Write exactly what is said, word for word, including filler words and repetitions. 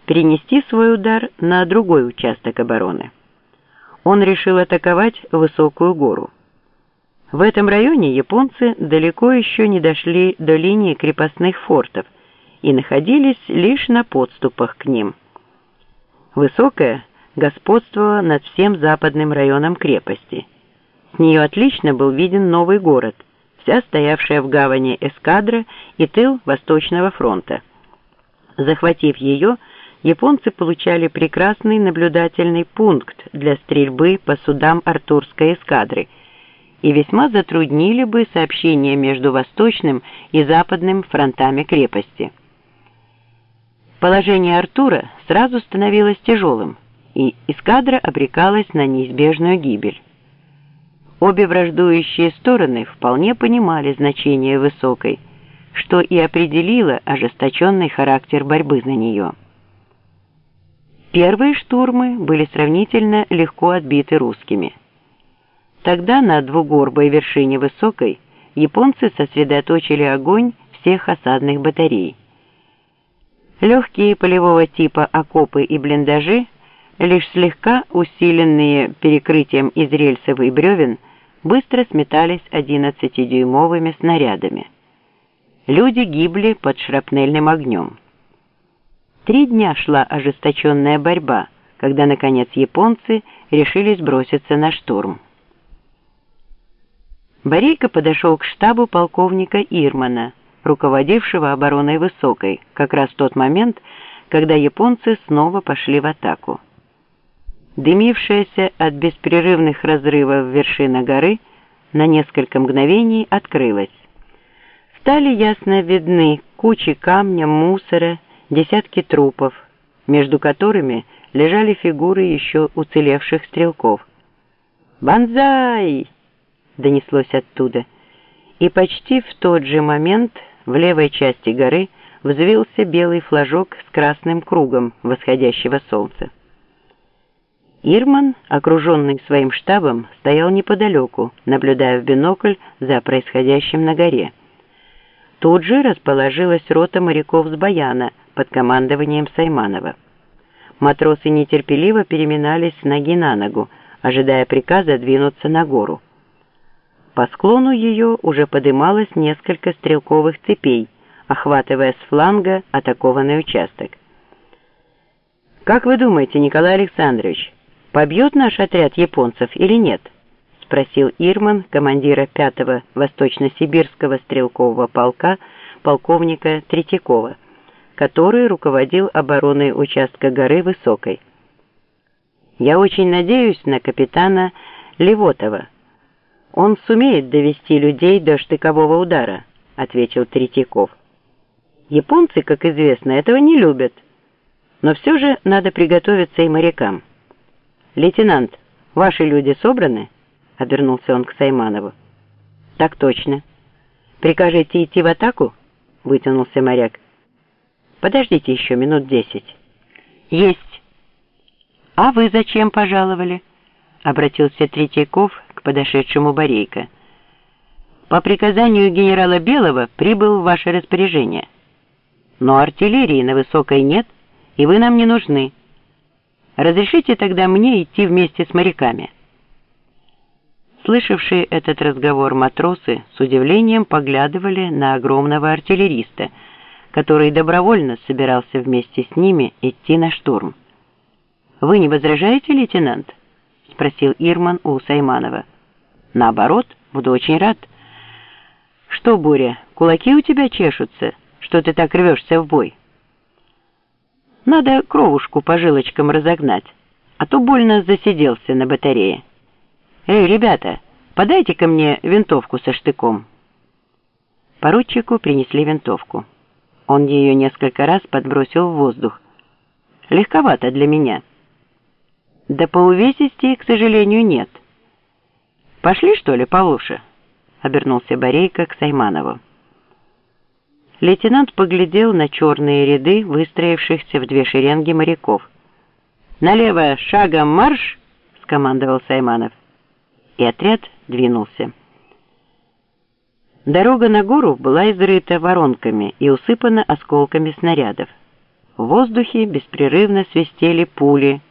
перенести свой удар на другой участок обороны. Он решил атаковать высокую гору. В этом районе японцы далеко еще не дошли до линии крепостных фортов и находились лишь на подступах к ним. Высокая господствовала над всем западным районом крепости. С нее отлично был виден новый город, вся стоявшая в гавани эскадра и тыл Восточного фронта. Захватив ее, японцы получали прекрасный наблюдательный пункт для стрельбы по судам Артурской эскадры и весьма затруднили бы сообщение между Восточным и Западным фронтами крепости. Положение Артура сразу становилось тяжелым, и эскадра обрекалась на неизбежную гибель. Обе враждующие стороны вполне понимали значение Высокой, что и определило ожесточенный характер борьбы за нее. Первые штурмы были сравнительно легко отбиты русскими. Тогда на двугорбой вершине Высокой японцы сосредоточили огонь всех осадных батарей. Легкие полевого типа окопы и блиндажи, лишь слегка усиленные перекрытием из рельсов и бревен, быстро сметались одиннадцатидюймовыми снарядами. Люди гибли под шрапнельным огнем. Три дня шла ожесточенная борьба, когда, наконец, японцы решились броситься на штурм. Борейко подошел к штабу полковника Ирмана, руководившего обороной Высокой, как раз в тот момент, когда японцы снова пошли в атаку. Дымившаяся от беспрерывных разрывов вершина горы на несколько мгновений открылась. Стали ясно видны кучи камня, мусора, десятки трупов, между которыми лежали фигуры еще уцелевших стрелков. «Бонзай!» — донеслось оттуда, и почти в тот же момент в левой части горы взвился белый флажок с красным кругом восходящего солнца. Ирман, окруженный своим штабом, стоял неподалеку, наблюдая в бинокль за происходящим на горе. Тут же расположилась рота моряков с Баяна под командованием Сайманова. Матросы нетерпеливо переминались с ноги на ногу, ожидая приказа двинуться на гору. По склону ее уже подымалось несколько стрелковых цепей, охватывая с фланга атакованный участок. «Как вы думаете, Николай Александрович, побьет наш отряд японцев или нет?» — спросил Ирман командира пятого Восточно-Сибирского стрелкового полка полковника Третьякова, который руководил обороной участка горы Высокой. «Я очень надеюсь на капитана Левотова. Он сумеет довести людей до штыкового удара», — ответил Третьяков. «Японцы, как известно, этого не любят, но все же надо приготовиться и морякам. Лейтенант, ваши люди собраны?» — обернулся он к Сайманову. «Так точно. Прикажете идти в атаку?» — вытянулся моряк. «Подождите еще минут десять». «Есть». «А вы зачем пожаловали?» — обратился Третьяков к подошедшему Борейко. «По приказанию генерала Белого прибыл в ваше распоряжение. Но артиллерии на Высокой нет, и вы нам не нужны. Разрешите тогда мне идти вместе с моряками». Слышавшие этот разговор матросы с удивлением поглядывали на огромного артиллериста, который добровольно собирался вместе с ними идти на штурм. «Вы не возражаете, лейтенант?» — спросил Ирман у Сайманова. «Наоборот, буду очень рад». «Что, Боря, кулаки у тебя чешутся, что ты так рвешься в бой?» «Надо кровушку по жилочкам разогнать, а то больно засиделся на батарее. Эй, ребята, подайте-ка мне винтовку со штыком». Поручику принесли винтовку. Он ее несколько раз подбросил в воздух. «Легковато для меня». «Да по увесисти, к сожалению, нет». «Пошли, что ли, Павлуша?» — обернулся Борейко к Сайманову. Лейтенант поглядел на черные ряды выстроившихся в две шеренги моряков. «Налево шагом марш!» — скомандовал Сайманов. И отряд двинулся. Дорога на гору была изрыта воронками и усыпана осколками снарядов. В воздухе беспрерывно свистели пули.